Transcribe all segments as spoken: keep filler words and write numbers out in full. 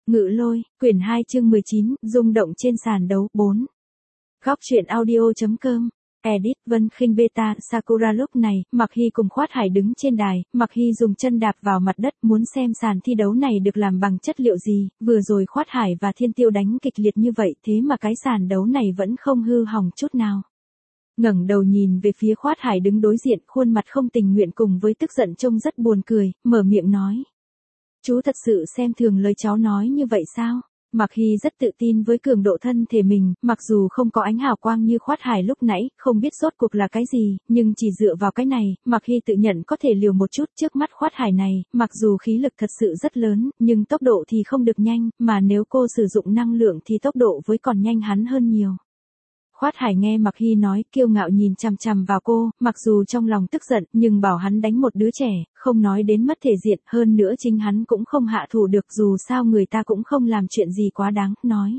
Ngự lôi, quyển hai chương mười chín, rung động trên sàn đấu, bốn. Góc truyện audio.com, edit Vân Khinh Beta, Sakura. Lúc này, Mạc Hy cùng Khoát Hải đứng trên đài, Mạc Hy dùng chân đạp vào mặt đất muốn xem sàn thi đấu này được làm bằng chất liệu gì, vừa rồi Khoát Hải và Thiên Tiêu đánh kịch liệt như vậy thế mà cái sàn đấu này vẫn không hư hỏng chút nào. Ngẩng đầu nhìn về phía Khoát Hải đứng đối diện, khuôn mặt không tình nguyện cùng với tức giận trông rất buồn cười, mở miệng nói. Chú thật sự xem thường lời cháu nói như vậy sao? Mạc Hy rất tự tin với cường độ thân thể mình, mặc dù không có ánh hào quang như Khoát Hải lúc nãy, không biết rốt cuộc là cái gì, nhưng chỉ dựa vào cái này, Mạc Hy tự nhận có thể liều một chút trước mắt Khoát Hải này, mặc dù khí lực thật sự rất lớn, nhưng tốc độ thì không được nhanh, mà nếu cô sử dụng năng lượng thì tốc độ với còn nhanh hắn hơn nhiều. Khoát Hải nghe Mạc Hy nói, kiêu ngạo nhìn chằm chằm vào cô, mặc dù trong lòng tức giận, nhưng bảo hắn đánh một đứa trẻ, không nói đến mất thể diện, hơn nữa chính hắn cũng không hạ thủ được, dù sao người ta cũng không làm chuyện gì quá đáng, nói.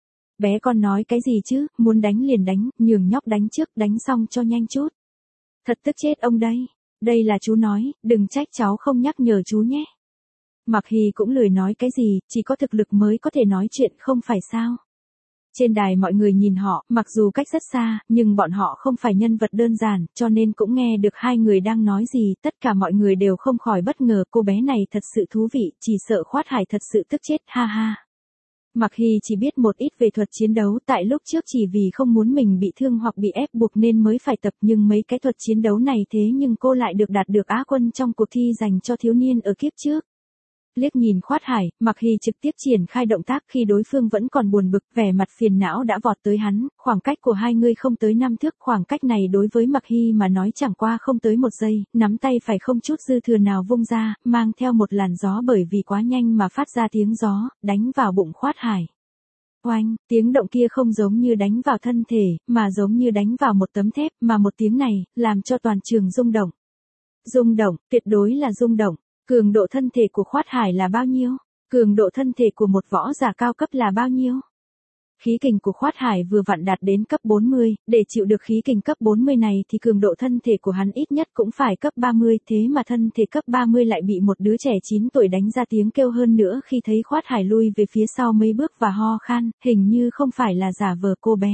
Bé con nói cái gì chứ, muốn đánh liền đánh, nhường nhóc đánh trước, đánh xong cho nhanh chút. Thật tức chết ông đây, đây là chú nói, đừng trách cháu không nhắc nhở chú nhé. Mạc Hy cũng lười nói cái gì, chỉ có thực lực mới có thể nói chuyện, không phải sao. Trên đài mọi người nhìn họ, mặc dù cách rất xa, nhưng bọn họ không phải nhân vật đơn giản, cho nên cũng nghe được hai người đang nói gì, tất cả mọi người đều không khỏi bất ngờ, cô bé này thật sự thú vị, chỉ sợ Khoát Hải thật sự tức chết, ha ha. Mạc Hy chỉ biết một ít về thuật chiến đấu, tại lúc trước chỉ vì không muốn mình bị thương hoặc bị ép buộc nên mới phải tập, nhưng mấy cái thuật chiến đấu này thế nhưng cô lại được đạt được Á quân trong cuộc thi dành cho thiếu niên ở kiếp trước. Liếc nhìn Khoát Hải, Mạc Hy trực tiếp triển khai động tác khi đối phương vẫn còn buồn bực, vẻ mặt phiền não đã vọt tới hắn, khoảng cách của hai người không tới năm thước, khoảng cách này đối với Mạc Hy mà nói chẳng qua không tới một giây, nắm tay phải không chút dư thừa nào vung ra, mang theo một làn gió bởi vì quá nhanh mà phát ra tiếng gió, đánh vào bụng Khoát Hải. Oanh, tiếng động kia không giống như đánh vào thân thể, mà giống như đánh vào một tấm thép, mà một tiếng này, làm cho toàn trường rung động. Rung động, tuyệt đối là rung động. Cường độ thân thể của Khoát Hải là bao nhiêu? Cường độ thân thể của một võ giả cao cấp là bao nhiêu? Khí kình của Khoát Hải vừa vặn đạt đến cấp bốn mươi, để chịu được khí kình cấp bốn mươi này thì cường độ thân thể của hắn ít nhất cũng phải cấp ba mươi, thế mà thân thể cấp ba mươi lại bị một đứa trẻ chín tuổi đánh ra tiếng kêu, hơn nữa khi thấy Khoát Hải lui về phía sau mấy bước và ho khan, hình như không phải là giả vờ cô bé.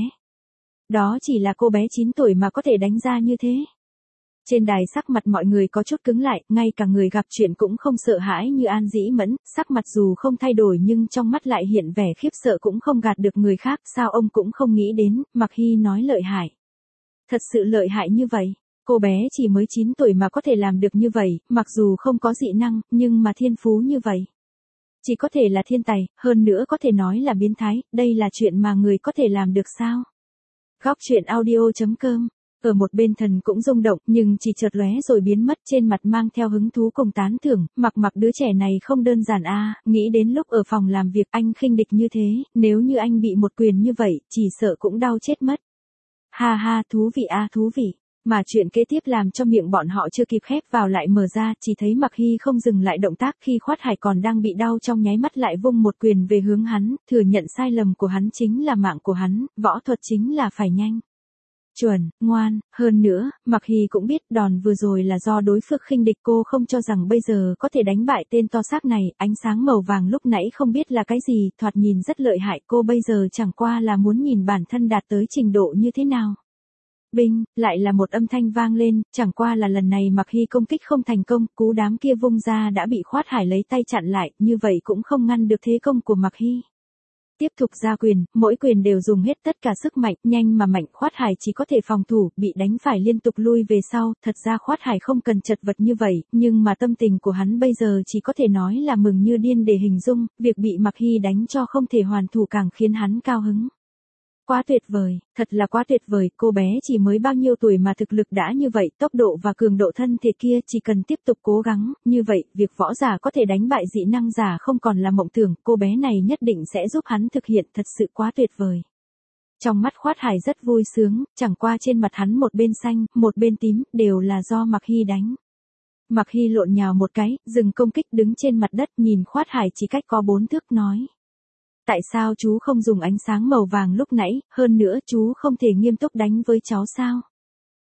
Đó chỉ là cô bé chín tuổi mà có thể đánh ra như thế. Trên đài sắc mặt mọi người có chút cứng lại, ngay cả người gặp chuyện cũng không sợ hãi như An Dĩ Mẫn, sắc mặt dù không thay đổi nhưng trong mắt lại hiện vẻ khiếp sợ cũng không gạt được người khác, sao ông cũng không nghĩ đến, Mạc Hy nói lợi hại. Thật sự lợi hại như vậy, cô bé chỉ mới chín tuổi mà có thể làm được như vậy, mặc dù không có dị năng, nhưng mà thiên phú như vậy. Chỉ có thể là thiên tài, hơn nữa có thể nói là biến thái, đây là chuyện mà người có thể làm được sao? Góc truyện audio.com. Ở một bên thần cũng rung động, nhưng chỉ chợt lóe rồi biến mất, trên mặt mang theo hứng thú cùng tán thưởng, Mặc Mặc đứa trẻ này không đơn giản a, à, nghĩ đến lúc ở phòng làm việc anh khinh địch như thế, nếu như anh bị một quyền như vậy, chỉ sợ cũng đau chết mất. Ha ha, thú vị a, à, thú vị. Mà chuyện kế tiếp làm cho miệng bọn họ chưa kịp khép vào lại mở ra, chỉ thấy Mạc Hy không dừng lại động tác khi Khoát Hải còn đang bị đau trong nháy mắt lại vung một quyền về hướng hắn, thừa nhận sai lầm của hắn chính là mạng của hắn, võ thuật chính là phải nhanh. Chuẩn, ngoan, hơn nữa, Mạc Hy cũng biết đòn vừa rồi là do đối phương khinh địch, cô không cho rằng bây giờ có thể đánh bại tên to xác này, ánh sáng màu vàng lúc nãy không biết là cái gì, thoạt nhìn rất lợi hại, cô bây giờ chẳng qua là muốn nhìn bản thân đạt tới trình độ như thế nào. Binh, lại là một âm thanh vang lên, chẳng qua là lần này Mạc Hy công kích không thành công, cú đám kia vung ra đã bị Khoát Hải lấy tay chặn lại, như vậy cũng không ngăn được thế công của Mạc Hy. Tiếp tục ra quyền, mỗi quyền đều dùng hết tất cả sức mạnh, nhanh mà mạnh, Khoát Hải chỉ có thể phòng thủ, bị đánh phải liên tục lui về sau, thật ra Khoát Hải không cần chật vật như vậy, nhưng mà tâm tình của hắn bây giờ chỉ có thể nói là mừng như điên để hình dung, việc bị Mạc Hy đánh cho không thể hoàn thủ càng khiến hắn cao hứng. Quá tuyệt vời, thật là quá tuyệt vời, cô bé chỉ mới bao nhiêu tuổi mà thực lực đã như vậy, tốc độ và cường độ thân thể kia chỉ cần tiếp tục cố gắng, như vậy, việc võ giả có thể đánh bại dị năng giả không còn là mộng tưởng, cô bé này nhất định sẽ giúp hắn thực hiện, thật sự quá tuyệt vời. Trong mắt Khoát Hải rất vui sướng, chẳng qua trên mặt hắn một bên xanh, một bên tím, đều là do Mạc Hy đánh. Mạc Hy lộn nhào một cái, dừng công kích đứng trên mặt đất nhìn Khoát Hải chỉ cách có bốn thước nói. Tại sao chú không dùng ánh sáng màu vàng lúc nãy, hơn nữa chú không thể nghiêm túc đánh với cháu sao?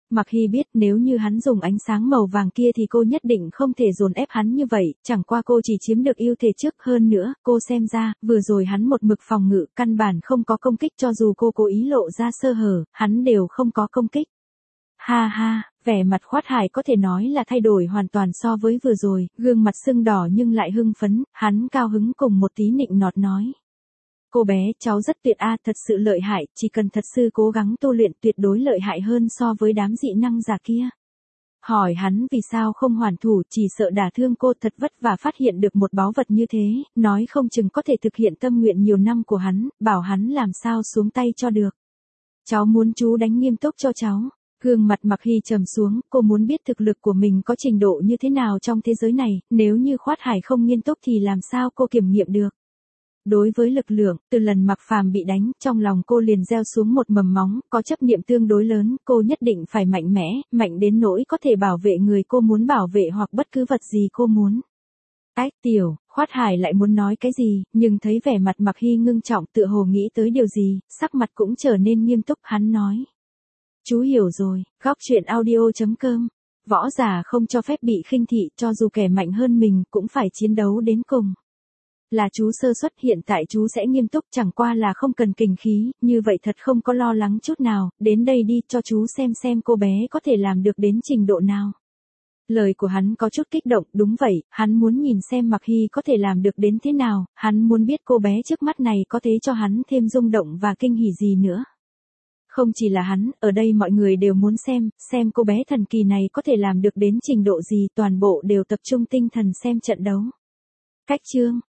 Mạc Hy biết nếu như hắn dùng ánh sáng màu vàng kia thì cô nhất định không thể dồn ép hắn như vậy, chẳng qua cô chỉ chiếm được ưu thế trước hơn nữa, cô xem ra, vừa rồi hắn một mực phòng ngự, căn bản không có công kích cho dù cô cố ý lộ ra sơ hở, hắn đều không có công kích. Ha ha, vẻ mặt Khoát Hải có thể nói là thay đổi hoàn toàn so với vừa rồi, gương mặt sưng đỏ nhưng lại hưng phấn, hắn cao hứng cùng một tí nịnh nọt nói. Cô bé, cháu rất tuyệt a, thật sự lợi hại, chỉ cần thật sự cố gắng tu luyện tuyệt đối lợi hại hơn so với đám dị năng giả kia. Hỏi hắn vì sao không hoàn thủ, chỉ sợ đả thương cô, thật vất vả phát hiện được một báu vật như thế, nói không chừng có thể thực hiện tâm nguyện nhiều năm của hắn, bảo hắn làm sao xuống tay cho được. Cháu muốn chú đánh nghiêm túc cho cháu. Gương mặt Mạc Hy trầm xuống, cô muốn biết thực lực của mình có trình độ như thế nào trong thế giới này, nếu như Khoát Hải không nghiêm túc thì làm sao cô kiểm nghiệm được. Đối với lực lượng, từ lần Mạc Phàm bị đánh, trong lòng cô liền gieo xuống một mầm móng, có chấp niệm tương đối lớn, cô nhất định phải mạnh mẽ, mạnh đến nỗi có thể bảo vệ người cô muốn bảo vệ hoặc bất cứ vật gì cô muốn. Ách tiểu, Khoát Hải lại muốn nói cái gì, nhưng thấy vẻ mặt Mạc Hy ngưng trọng tựa hồ nghĩ tới điều gì, sắc mặt cũng trở nên nghiêm túc, hắn nói. Chú hiểu rồi, góc truyện audio chấm com. Võ giả không cho phép bị khinh thị, cho dù kẻ mạnh hơn mình, cũng phải chiến đấu đến cùng. Là chú sơ suất, hiện tại chú sẽ nghiêm túc, chẳng qua là không cần kình khí, như vậy thật không có lo lắng chút nào, đến đây đi, cho chú xem xem cô bé có thể làm được đến trình độ nào. Lời của hắn có chút kích động, đúng vậy, hắn muốn nhìn xem Mạc Hy có thể làm được đến thế nào, hắn muốn biết cô bé trước mắt này có thể cho hắn thêm rung động và kinh hỉ gì nữa. Không chỉ là hắn, ở đây mọi người đều muốn xem, xem cô bé thần kỳ này có thể làm được đến trình độ gì, toàn bộ đều tập trung tinh thần xem trận đấu. Cách chương